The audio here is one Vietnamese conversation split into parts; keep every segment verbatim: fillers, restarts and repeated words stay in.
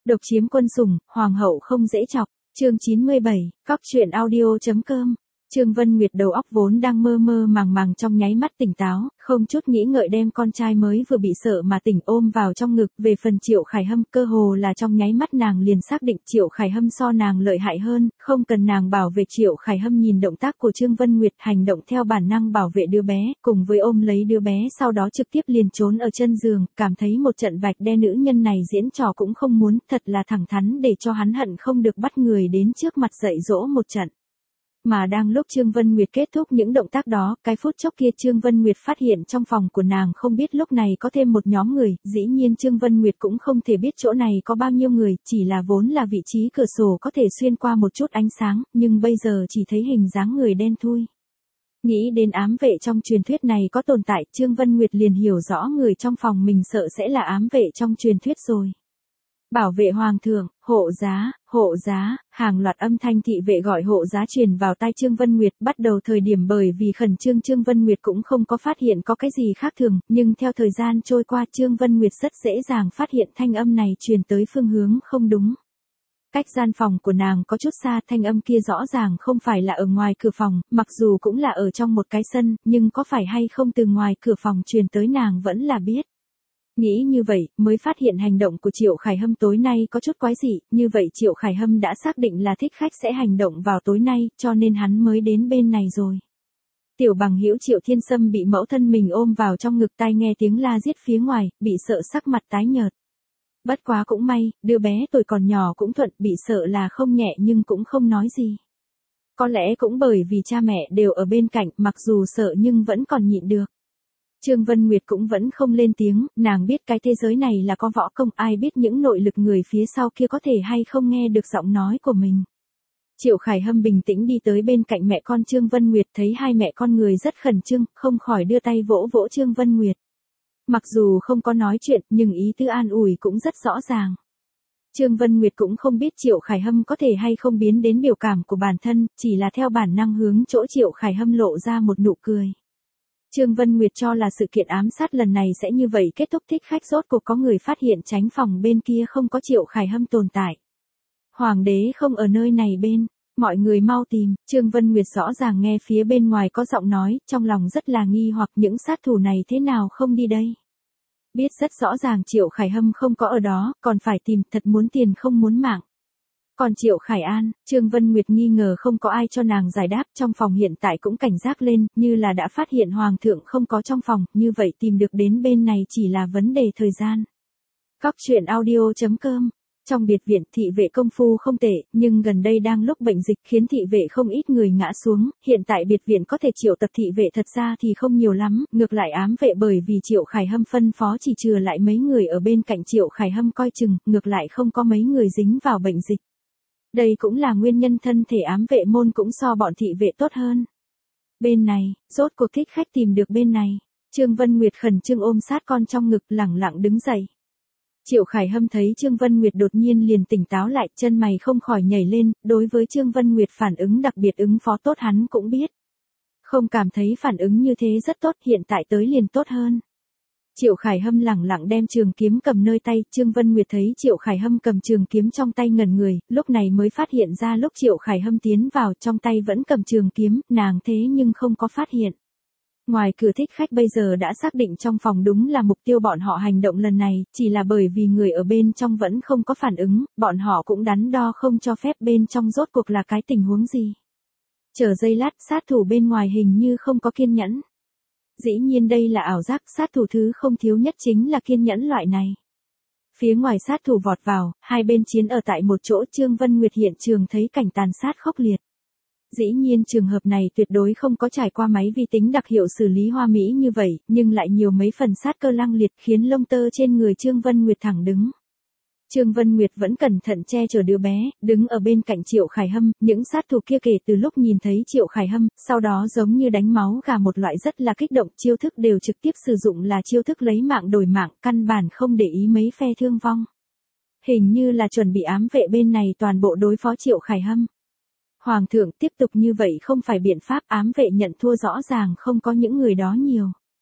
Độc chiếm quân sủng, hoàng hậu không dễ chọc. Chương chín mươi bảy, cóc truyện audio.com. Trương Vân Nguyệt đầu óc vốn đang mơ mơ màng màng trong nháy mắt tỉnh táo, không chút nghĩ ngợi đem con trai mới vừa bị sợ mà tỉnh ôm vào trong ngực. Về phần Triệu Khải Hâm, cơ hồ là trong nháy mắt nàng liền xác định Triệu Khải Hâm so nàng lợi hại hơn, không cần nàng bảo vệ. Triệu Khải Hâm nhìn động tác của Trương Vân Nguyệt, hành động theo bản năng bảo vệ đứa bé, cùng với ôm lấy đứa bé, sau đó trực tiếp liền trốn ở chân giường, cảm thấy một trận vạch đe nữ nhân này diễn trò cũng không muốn, thật là thẳng thắn để cho hắn hận không được bắt người đến trước mặt dạy dỗ một trận. Mà đang lúc Trương Vân Nguyệt kết thúc những động tác đó, cái phút chốc kia Trương Vân Nguyệt phát hiện trong phòng của nàng không biết lúc này có thêm một nhóm người, dĩ nhiên Trương Vân Nguyệt cũng không thể biết chỗ này có bao nhiêu người, chỉ là vốn là vị trí cửa sổ có thể xuyên qua một chút ánh sáng, nhưng bây giờ chỉ thấy hình dáng người đen thui. Nghĩ đến ám vệ trong truyền thuyết này có tồn tại, Trương Vân Nguyệt liền hiểu rõ người trong phòng mình sợ sẽ là ám vệ trong truyền thuyết rồi. Bảo vệ hoàng thượng, hộ giá, hộ giá, hàng loạt âm thanh thị vệ gọi hộ giá truyền vào tai Trương Vân Nguyệt. Bắt đầu thời điểm bởi vì khẩn trương Trương Vân Nguyệt cũng không có phát hiện có cái gì khác thường, nhưng theo thời gian trôi qua Trương Vân Nguyệt rất dễ dàng phát hiện thanh âm này truyền tới phương hướng không đúng. Cách gian phòng của nàng có chút xa, thanh âm kia rõ ràng không phải là ở ngoài cửa phòng, mặc dù cũng là ở trong một cái sân, nhưng có phải hay không từ ngoài cửa phòng truyền tới nàng vẫn là biết. Nghĩ như vậy, mới phát hiện hành động của Triệu Khải Hâm tối nay có chút quái dị, như vậy Triệu Khải Hâm đã xác định là thích khách sẽ hành động vào tối nay, cho nên hắn mới đến bên này rồi. Tiểu bằng hữu Triệu Thiên Sâm bị mẫu thân mình ôm vào trong ngực, tai nghe tiếng la giết phía ngoài, bị sợ sắc mặt tái nhợt. Bất quá cũng may, đứa bé tuổi còn nhỏ cũng thuận, bị sợ là không nhẹ nhưng cũng không nói gì. Có lẽ cũng bởi vì cha mẹ đều ở bên cạnh, mặc dù sợ nhưng vẫn còn nhịn được. Trương Vân Nguyệt cũng vẫn không lên tiếng, nàng biết cái thế giới này là có võ công, ai biết những nội lực người phía sau kia có thể hay không nghe được giọng nói của mình. Triệu Khải Hâm bình tĩnh đi tới bên cạnh mẹ con Trương Vân Nguyệt, thấy hai mẹ con người rất khẩn trương, không khỏi đưa tay vỗ vỗ Trương Vân Nguyệt. Mặc dù không có nói chuyện, nhưng ý tứ an ủi cũng rất rõ ràng. Trương Vân Nguyệt cũng không biết Triệu Khải Hâm có thể hay không biến đến biểu cảm của bản thân, chỉ là theo bản năng hướng chỗ Triệu Khải Hâm lộ ra một nụ cười. Trương Vân Nguyệt cho là sự kiện ám sát lần này sẽ như vậy kết thúc, thích khách rốt cuộc có người phát hiện tránh phòng bên kia không có Triệu Khải Hâm tồn tại. Hoàng đế không ở nơi này bên, mọi người mau tìm. Trương Vân Nguyệt rõ ràng nghe phía bên ngoài có giọng nói, trong lòng rất là nghi hoặc những sát thủ này thế nào không đi đây. Biết rất rõ ràng Triệu Khải Hâm không có ở đó, còn phải tìm, thật muốn tiền không muốn mạng. Còn Triệu Khải An, Trương Vân Nguyệt nghi ngờ không có ai cho nàng giải đáp, trong phòng hiện tại cũng cảnh giác lên, như là đã phát hiện hoàng thượng không có trong phòng, như vậy tìm được đến bên này chỉ là vấn đề thời gian. Cóc truyện audio.com. Trong biệt viện, thị vệ công phu không tệ, nhưng gần đây đang lúc bệnh dịch khiến thị vệ không ít người ngã xuống, hiện tại biệt viện có thể triệu tập thị vệ thật ra thì không nhiều lắm, ngược lại ám vệ bởi vì Triệu Khải Hâm phân phó chỉ trừ lại mấy người ở bên cạnh Triệu Khải Hâm coi chừng, ngược lại không có mấy người dính vào bệnh dịch. Đây cũng là nguyên nhân thân thể ám vệ môn cũng so bọn thị vệ tốt hơn. Bên này, rốt cuộc thích khách tìm được bên này. Trương Vân Nguyệt khẩn trương ôm sát con trong ngực, lẳng lặng đứng dậy. Triệu Khải Hâm thấy Trương Vân Nguyệt đột nhiên liền tỉnh táo lại, chân mày không khỏi nhảy lên, đối với Trương Vân Nguyệt phản ứng đặc biệt ứng phó tốt hắn cũng biết. Không cảm thấy phản ứng như thế rất tốt, hiện tại tới liền tốt hơn. Triệu Khải Hâm lẳng lặng đem trường kiếm cầm nơi tay, Trương Vân Nguyệt thấy Triệu Khải Hâm cầm trường kiếm trong tay ngẩn người, lúc này mới phát hiện ra lúc Triệu Khải Hâm tiến vào trong tay vẫn cầm trường kiếm, nàng thế nhưng không có phát hiện. Ngoài cửa thích khách bây giờ đã xác định trong phòng đúng là mục tiêu bọn họ hành động lần này, chỉ là bởi vì người ở bên trong vẫn không có phản ứng, bọn họ cũng đắn đo không cho phép bên trong rốt cuộc là cái tình huống gì. Chờ giây lát, sát thủ bên ngoài hình như không có kiên nhẫn. Dĩ nhiên đây là ảo giác, sát thủ thứ không thiếu nhất chính là kiên nhẫn loại này. Phía ngoài sát thủ vọt vào, hai bên chiến ở tại một chỗ, Trương Vân Nguyệt hiện trường thấy cảnh tàn sát khốc liệt. Dĩ nhiên trường hợp này tuyệt đối không có trải qua máy vi tính đặc hiệu xử lý hoa mỹ như vậy, nhưng lại nhiều mấy phần sát cơ lăng liệt khiến lông tơ trên người Trương Vân Nguyệt thẳng đứng. Trương Vân Nguyệt vẫn cẩn thận che chở đứa bé, đứng ở bên cạnh Triệu Khải Hâm, những sát thủ kia kể từ lúc nhìn thấy Triệu Khải Hâm, sau đó giống như đánh máu gà một loại rất là kích động, chiêu thức đều trực tiếp sử dụng là chiêu thức lấy mạng đổi mạng, căn bản không để ý mấy phe thương vong. Hình như là chuẩn bị ám vệ bên này toàn bộ đối phó Triệu Khải Hâm. Hoàng thượng tiếp tục như vậy không phải biện pháp, ám vệ nhận thua rõ ràng không có những người đó nhiều.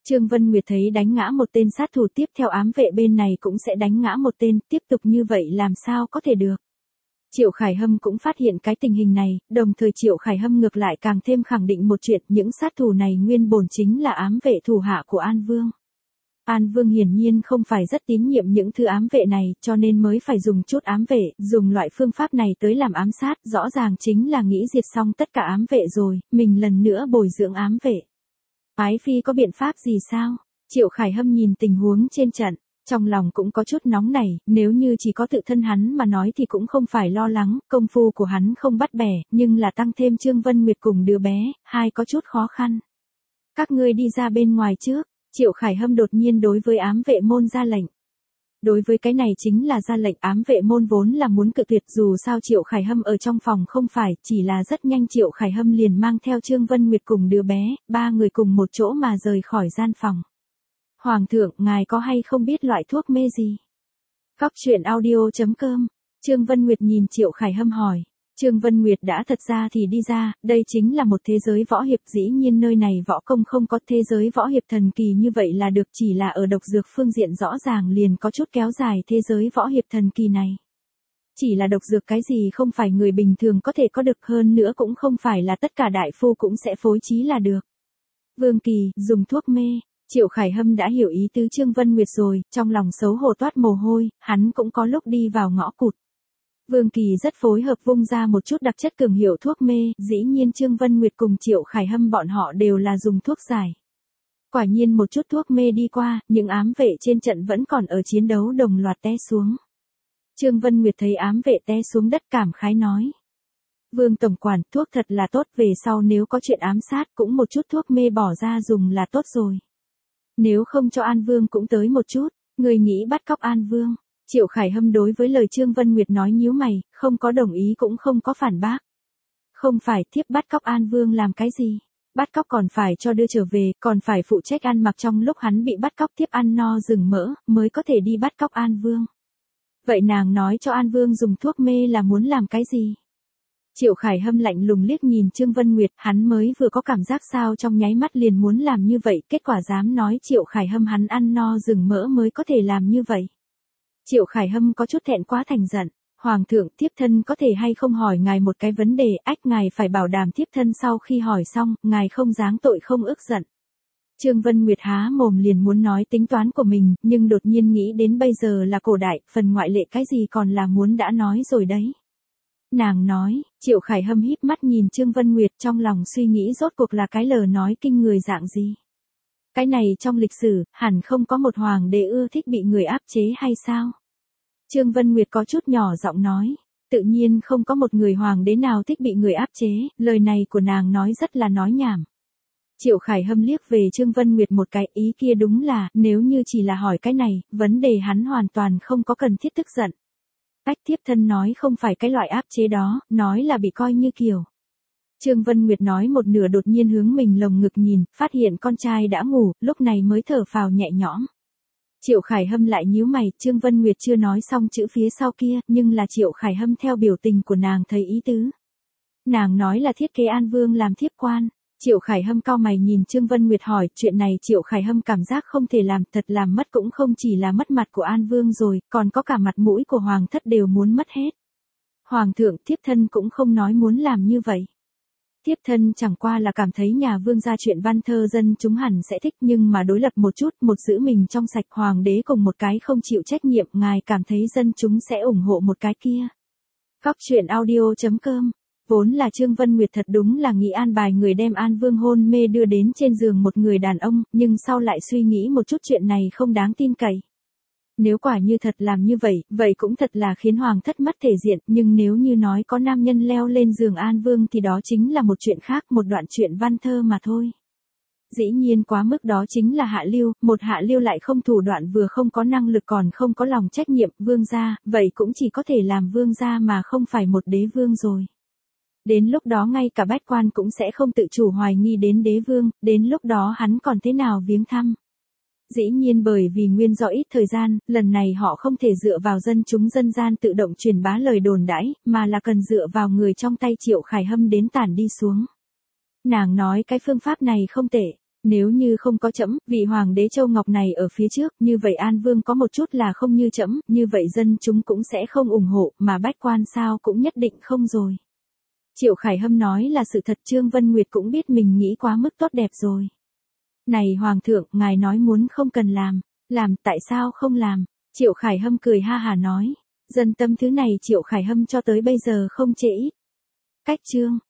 Trương Vân Nguyệt thấy đánh ngã một tên sát thủ tiếp theo ám vệ bên này cũng sẽ đánh ngã một tên, tiếp tục như vậy làm sao có thể được. Triệu Khải Hâm cũng phát hiện cái tình hình này, đồng thời Triệu Khải Hâm ngược lại càng thêm khẳng định một chuyện, những sát thủ này nguyên bổn chính là ám vệ thủ hạ của An Vương. An Vương hiển nhiên không phải rất tín nhiệm những thứ ám vệ này, cho nên mới phải dùng chút ám vệ, dùng loại phương pháp này tới làm ám sát, rõ ràng chính là nghĩ diệt xong tất cả ám vệ rồi, mình lần nữa bồi dưỡng ám vệ. Ái Phi có biện pháp gì sao? Triệu Khải Hâm nhìn tình huống trên trận, trong lòng cũng có chút nóng nảy, nếu như chỉ có tự thân hắn mà nói thì cũng không phải lo lắng, công phu của hắn không bắt bẻ, nhưng là tăng thêm Trương Vân Nguyệt cùng đứa bé, hai có chút khó khăn. Các ngươi đi ra bên ngoài trước, Triệu Khải Hâm đột nhiên đối với ám vệ môn ra lệnh. Đối với cái này chính là ra lệnh, ám vệ môn vốn là muốn cự tuyệt, dù sao Triệu Khải Hâm ở trong phòng không phải, chỉ là rất nhanh Triệu Khải Hâm liền mang theo Trương Vân Nguyệt cùng đứa bé, ba người cùng một chỗ mà rời khỏi gian phòng. Hoàng thượng, ngài có hay không biết loại thuốc mê gì? Cóc truyện audio chấm com. Trương Vân Nguyệt nhìn Triệu Khải Hâm hỏi. Trương Vân Nguyệt đã thật ra thì đi ra, đây chính là một thế giới võ hiệp, dĩ nhiên nơi này võ công không có thế giới võ hiệp thần kỳ như vậy là được, chỉ là ở độc dược phương diện rõ ràng liền có chút kéo dài thế giới võ hiệp thần kỳ này. Chỉ là độc dược cái gì không phải người bình thường có thể có được, hơn nữa cũng không phải là tất cả đại phu cũng sẽ phối trí là được. Vương Kỳ, dùng thuốc mê. Triệu Khải Hâm đã hiểu ý tứ Trương Vân Nguyệt rồi, trong lòng xấu hổ toát mồ hôi, hắn cũng có lúc đi vào ngõ cụt. Vương Kỳ rất phối hợp vung ra một chút đặc chất cường hiệu thuốc mê, dĩ nhiên Trương Vân Nguyệt cùng Triệu Khải Hâm bọn họ đều là dùng thuốc giải. Quả nhiên một chút thuốc mê đi qua, những ám vệ trên trận vẫn còn ở chiến đấu đồng loạt té xuống. Trương Vân Nguyệt thấy ám vệ té xuống đất cảm khái nói. Vương tổng quản, thuốc thật là tốt, về sau nếu có chuyện ám sát cũng một chút thuốc mê bỏ ra dùng là tốt rồi. Nếu không cho An Vương cũng tới một chút, người nghĩ bắt cóc An Vương. Triệu Khải Hâm đối với lời Trương Vân Nguyệt nói nhíu mày, không có đồng ý cũng không có phản bác. Không phải, thiếp bắt cóc An Vương làm cái gì? Bắt cóc còn phải cho đưa trở về, còn phải phụ trách ăn mặc trong lúc hắn bị bắt cóc, thiếp ăn no rừng mỡ, mới có thể đi bắt cóc An Vương. Vậy nàng nói cho An Vương dùng thuốc mê là muốn làm cái gì? Triệu Khải Hâm lạnh lùng liếc nhìn Trương Vân Nguyệt, hắn mới vừa có cảm giác sao trong nháy mắt liền muốn làm như vậy, kết quả dám nói Triệu Khải Hâm hắn ăn no rừng mỡ mới có thể làm như vậy. Triệu Khải Hâm có chút thẹn quá thành giận. Hoàng thượng, thiếp thân có thể hay không hỏi ngài một cái vấn đề, ách ngài phải bảo đảm thiếp thân sau khi hỏi xong, ngài không giáng tội không ức giận. Trương Vân Nguyệt há mồm liền muốn nói tính toán của mình, nhưng đột nhiên nghĩ đến bây giờ là cổ đại, phần ngoại lệ cái gì còn là muốn đã nói rồi đấy. Nàng nói, Triệu Khải Hâm híp mắt nhìn Trương Vân Nguyệt, trong lòng suy nghĩ rốt cuộc là cái lời nói kinh người dạng gì. Cái này trong lịch sử, hẳn không có một hoàng đế ưa thích bị người áp chế hay sao? Trương Vân Nguyệt có chút nhỏ giọng nói, tự nhiên không có một người hoàng đế nào thích bị người áp chế, lời này của nàng nói rất là nói nhảm. Triệu Khải Hâm liếc về Trương Vân Nguyệt một cái, ý kia đúng là, nếu như chỉ là hỏi cái này, vấn đề hắn hoàn toàn không có cần thiết tức giận. Cách thiếp thân nói không phải cái loại áp chế đó, nói là bị coi như kiểu. Trương Vân Nguyệt nói một nửa đột nhiên hướng mình lồng ngực nhìn, phát hiện con trai đã ngủ, lúc này mới thở phào nhẹ nhõm. Triệu Khải Hâm lại nhíu mày, Trương Vân Nguyệt chưa nói xong chữ phía sau kia, nhưng là Triệu Khải Hâm theo biểu tình của nàng thấy ý tứ. Nàng nói là thiết kế An Vương làm thiếp quan. Triệu Khải Hâm cau mày nhìn Trương Vân Nguyệt hỏi, chuyện này Triệu Khải Hâm cảm giác không thể làm, thật làm mất cũng không chỉ là mất mặt của An Vương rồi, còn có cả mặt mũi của Hoàng thất đều muốn mất hết. Hoàng thượng, thiếp thân cũng không nói muốn làm như vậy. Thiếp thân chẳng qua là cảm thấy nhà Vương gia chuyện văn thơ dân chúng hẳn sẽ thích, nhưng mà đối lập một chút, một giữ mình trong sạch hoàng đế cùng một cái không chịu trách nhiệm, ngài cảm thấy dân chúng sẽ ủng hộ một cái kia. Cóc truyện audio chấm com. Vốn là Trương Vân Nguyệt thật đúng là nghĩ an bài người đem An Vương hôn mê đưa đến trên giường một người đàn ông, nhưng sau lại suy nghĩ một chút chuyện này không đáng tin cậy. Nếu quả như thật làm như vậy, vậy cũng thật là khiến hoàng thất mất thể diện, nhưng nếu như nói có nam nhân leo lên giường An Vương thì đó chính là một chuyện khác, một đoạn chuyện văn thơ mà thôi. Dĩ nhiên quá mức đó chính là hạ lưu, một hạ lưu lại không thủ đoạn vừa không có năng lực còn không có lòng trách nhiệm, vương gia, vậy cũng chỉ có thể làm vương gia mà không phải một đế vương rồi. Đến lúc đó ngay cả bách quan cũng sẽ không tự chủ hoài nghi đến đế vương, đến lúc đó hắn còn thế nào viếng thăm. Dĩ nhiên bởi vì nguyên do ít thời gian, lần này họ không thể dựa vào dân chúng dân gian tự động truyền bá lời đồn đãi, mà là cần dựa vào người trong tay Triệu Khải Hâm đến tản đi xuống. Nàng nói cái phương pháp này không tệ, Nếu như không có trẫm, vị hoàng đế Châu Ngọc này ở phía trước, như vậy An Vương có một chút là không như trẫm, như vậy dân chúng cũng sẽ không ủng hộ, mà bách quan sao cũng nhất định không rồi. Triệu Khải Hâm nói là sự thật, Trương Vân Nguyệt cũng biết mình nghĩ quá mức tốt đẹp rồi. Này hoàng thượng, ngài nói muốn không cần làm, làm tại sao không làm? Triệu Khải Hâm cười ha hà nói, dân tâm thứ này Triệu Khải Hâm cho tới bây giờ không trễ ít. Cách chương